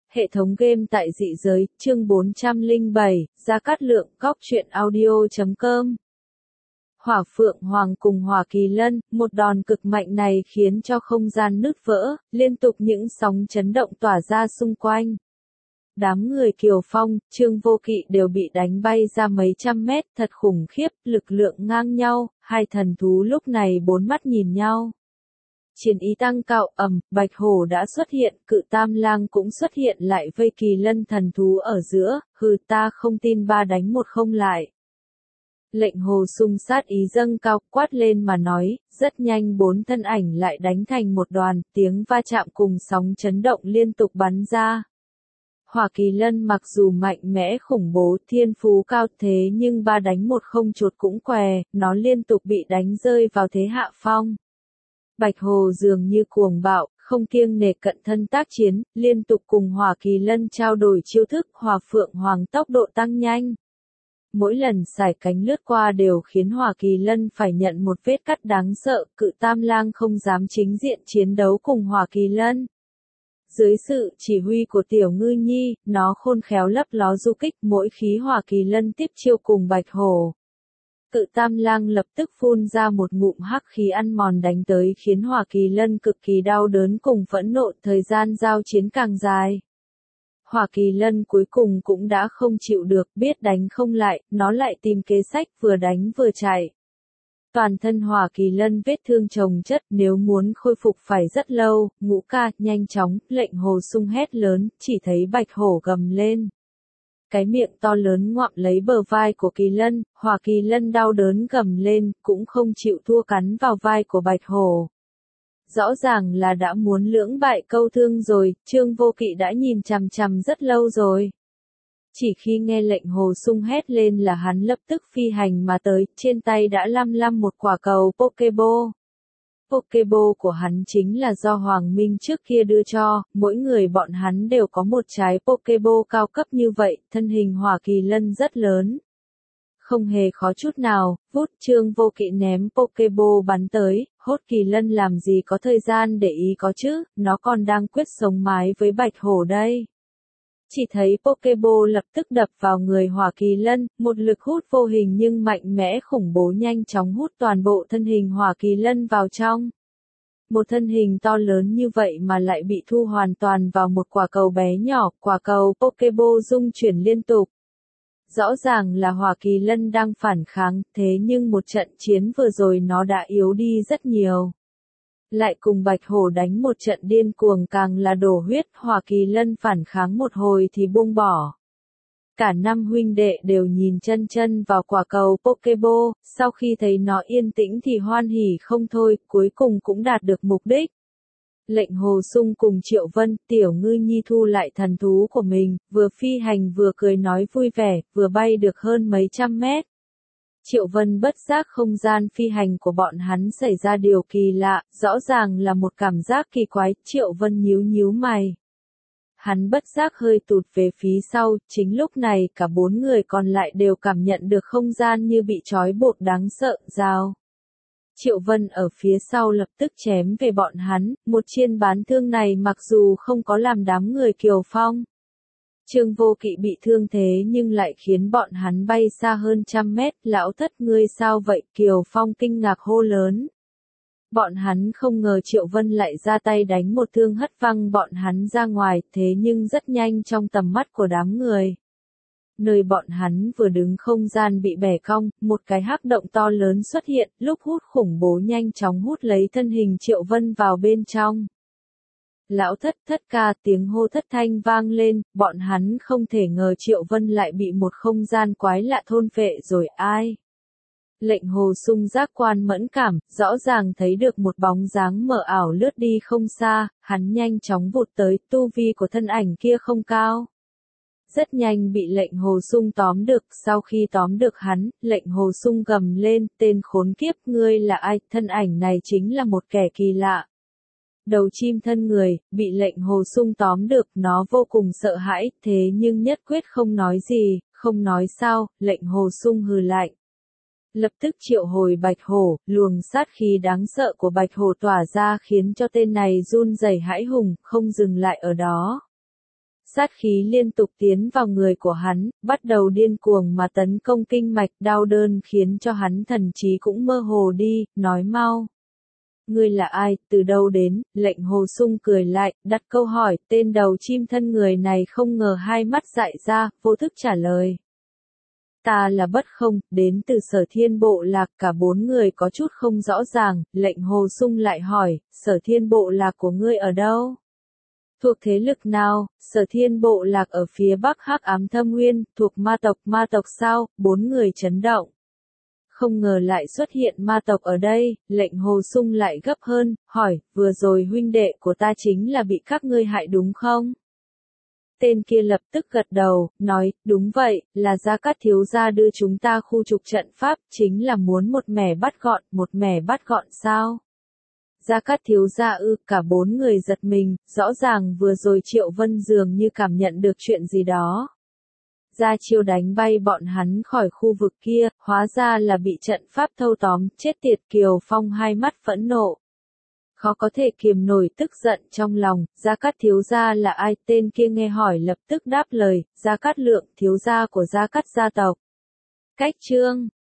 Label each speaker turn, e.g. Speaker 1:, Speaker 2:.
Speaker 1: Hệ thống game tại dị giới, chương 407, Gia Cát Lượng, Góc truyện audio.com. Hỏa Phượng Hoàng cùng Hỏa Kỳ Lân, một đòn cực mạnh này khiến cho không gian nứt vỡ, liên tục những sóng chấn động tỏa ra xung quanh. Đám người Kiều Phong, Trương Vô Kỵ đều bị đánh bay ra mấy trăm mét, thật khủng khiếp, lực lượng ngang nhau, hai thần thú lúc này bốn mắt nhìn nhau. Chiến ý tăng cao, Bạch Hổ đã xuất hiện, Cự Tam Lang cũng xuất hiện lại vây Kỳ Lân thần thú ở giữa, ta không tin 3 đánh 1 không lại. Lệnh Hồ Sung sát ý dâng cao, quát lên mà nói, rất nhanh 4 thân ảnh lại đánh thành một đoàn, tiếng va chạm cùng sóng chấn động liên tục bắn ra. Hỏa Kỳ Lân mặc dù mạnh mẽ khủng bố, thiên phú cao thế nhưng 3 đánh 1 không chuột cũng què, nó liên tục bị đánh rơi vào thế hạ phong. Bạch Hổ dường như cuồng bạo, không kiêng nể cận thân tác chiến, liên tục cùng Hỏa Kỳ Lân trao đổi chiêu thức, Hỏa Phượng Hoàng tốc độ tăng nhanh. Mỗi lần sải cánh lướt qua đều khiến Hỏa Kỳ Lân phải nhận một vết cắt đáng sợ, Cự Tam Lang không dám chính diện chiến đấu cùng Hỏa Kỳ Lân. Dưới sự chỉ huy của Tiểu Ngư Nhi, nó khôn khéo lấp ló du kích mỗi khi Hỏa Kỳ Lân tiếp chiêu cùng Bạch Hổ. Cự Tam Lang lập tức phun ra một ngụm hắc khí ăn mòn đánh tới khiến Hỏa Kỳ Lân cực kỳ đau đớn cùng phẫn nộ, thời gian giao chiến càng dài. Hỏa Kỳ Lân cuối cùng cũng đã không chịu được, biết đánh không lại, nó lại tìm kế sách vừa đánh vừa chạy. Toàn thân Hỏa Kỳ Lân vết thương chồng chất, nếu muốn khôi phục phải rất lâu. Ngũ ca, nhanh chóng, Lệnh Hồ Sung hét lớn, chỉ thấy Bạch Hổ gầm lên. Cái miệng to lớn ngoạm lấy bờ vai của Kỳ Lân, Hỏa Kỳ Lân đau đớn gầm lên, cũng không chịu thua cắn vào vai của Bạch Hổ. Rõ ràng là đã muốn lưỡng bại câu thương rồi, Trương Vô Kỵ đã nhìn chằm chằm rất lâu rồi. Chỉ khi nghe Lệnh Hồ Sung hét lên là hắn lập tức phi hành mà tới, trên tay đã lăm một quả cầu Pokeball. Pokeball của hắn chính là do Hoàng Minh trước kia đưa cho, mỗi người bọn hắn đều có một trái Pokeball cao cấp như vậy, thân hình Hỏa Kỳ Lân rất lớn. Không hề khó chút nào, Trương Vô Kỵ ném Pokeball bắn tới, hốt Kỳ Lân làm gì có thời gian để ý có chứ, nó còn đang quyết sống mái với Bạch Hổ đây. Chỉ thấy Pokeball lập tức đập vào người Hỏa Kỳ Lân, một lực hút vô hình nhưng mạnh mẽ khủng bố nhanh chóng hút toàn bộ thân hình Hỏa Kỳ Lân vào trong. Một thân hình to lớn như vậy mà lại bị thu hoàn toàn vào một quả cầu bé nhỏ, quả cầu Pokeball rung chuyển liên tục. Rõ ràng là Hỏa Kỳ Lân đang phản kháng, thế nhưng một trận chiến vừa rồi nó đã yếu đi rất nhiều. Lại cùng Bạch Hổ đánh một trận điên cuồng càng là đổ huyết, Hỏa Kỳ Lân phản kháng một hồi thì buông bỏ. Cả 5 huynh đệ đều nhìn chân vào quả cầu Pokeball, sau khi thấy nó yên tĩnh thì hoan hỉ không thôi, cuối cùng cũng đạt được mục đích. Lệnh Hồ Sung cùng Triệu Vân, Tiểu Ngư Nhi thu lại thần thú của mình, vừa phi hành vừa cười nói vui vẻ, vừa bay được hơn mấy trăm mét. Triệu Vân bất giác không gian phi hành của bọn hắn xảy ra điều kỳ lạ, rõ ràng là một cảm giác kỳ quái, Triệu Vân nhíu mày. Hắn bất giác hơi tụt về phía sau, chính lúc này cả 4 người còn lại đều cảm nhận được không gian như bị trói buộc đáng sợ, rào. Triệu Vân ở phía sau lập tức chém về bọn hắn, một chiên bán thương này mặc dù không có làm đám người Kiều Phong. Trương Vô Kỵ bị thương thế nhưng lại khiến bọn hắn bay xa hơn trăm mét, lão thất ngươi sao vậy, Kiều Phong kinh ngạc hô lớn. Bọn hắn không ngờ Triệu Vân lại ra tay đánh một thương hất văng bọn hắn ra ngoài, thế nhưng rất nhanh trong tầm mắt của đám người. Nơi bọn hắn vừa đứng không gian bị bẻ cong, một cái hắc động to lớn xuất hiện, lúc hút khủng bố nhanh chóng hút lấy thân hình Triệu Vân vào bên trong. Lão thất ca, tiếng hô thất thanh vang lên, bọn hắn không thể ngờ Triệu Vân lại bị một không gian quái lạ thôn phệ rồi, ai? Lệnh Hồ Sung giác quan mẫn cảm, rõ ràng thấy được một bóng dáng mờ ảo lướt đi không xa, hắn nhanh chóng vụt tới, tu vi của thân ảnh kia không cao. Rất nhanh bị Lệnh Hồ Sung tóm được, sau khi tóm được hắn, Lệnh Hồ Sung gầm lên, tên khốn kiếp, ngươi là ai, thân ảnh này chính là một kẻ kỳ lạ. Đầu chim thân người, bị Lệnh Hồ Sung tóm được, nó vô cùng sợ hãi, thế nhưng nhất quyết không nói gì, không nói sao, Lệnh Hồ Sung hừ lạnh. Lập tức triệu hồi Bạch Hổ, luồng sát khí đáng sợ của Bạch Hổ tỏa ra khiến cho tên này run rẩy hãi hùng, không dừng lại ở đó. Sát khí liên tục tiến vào người của hắn, bắt đầu điên cuồng mà tấn công kinh mạch, đau đớn khiến cho hắn thần trí cũng mơ hồ đi, nói mau. Ngươi là ai, từ đâu đến, lệnh Hồ Sung cười lại, đặt câu hỏi, tên đầu chim thân người này không ngờ hai mắt dại ra, vô thức trả lời. Ta là Bất Không, đến từ Sở Thiên Bộ Lạc, cả bốn người có chút không rõ ràng, lệnh Hồ Sung lại hỏi, Sở Thiên Bộ Lạc của ngươi ở đâu? Thuộc thế lực nào? Sở Thiên Bộ Lạc ở phía bắc Hắc Ám Thâm Nguyên, thuộc ma tộc sao? Bốn người chấn động. Không ngờ lại xuất hiện ma tộc ở đây, lệnh Hồ Sung lại gấp hơn, hỏi, vừa rồi huynh đệ của ta chính là bị các ngươi hại đúng không? Tên kia lập tức gật đầu, nói, đúng vậy, là Gia Cát thiếu gia đưa chúng ta khu trục trận pháp, chính là muốn một mẻ bắt gọn sao? Gia Cát thiếu gia ư, cả bốn người giật mình, rõ ràng vừa rồi Triệu Vân dường như cảm nhận được chuyện gì đó. Ra chiêu đánh bay bọn hắn khỏi khu vực kia, hóa ra là bị trận pháp thâu tóm, chết tiệt. Kiều Phong hai mắt phẫn nộ. Khó có thể kiềm nổi tức giận trong lòng, Gia Cát thiếu gia là ai? Tên kia nghe hỏi lập tức đáp lời, Gia Cát Lượng, thiếu gia của Gia Cát gia tộc. Cách chương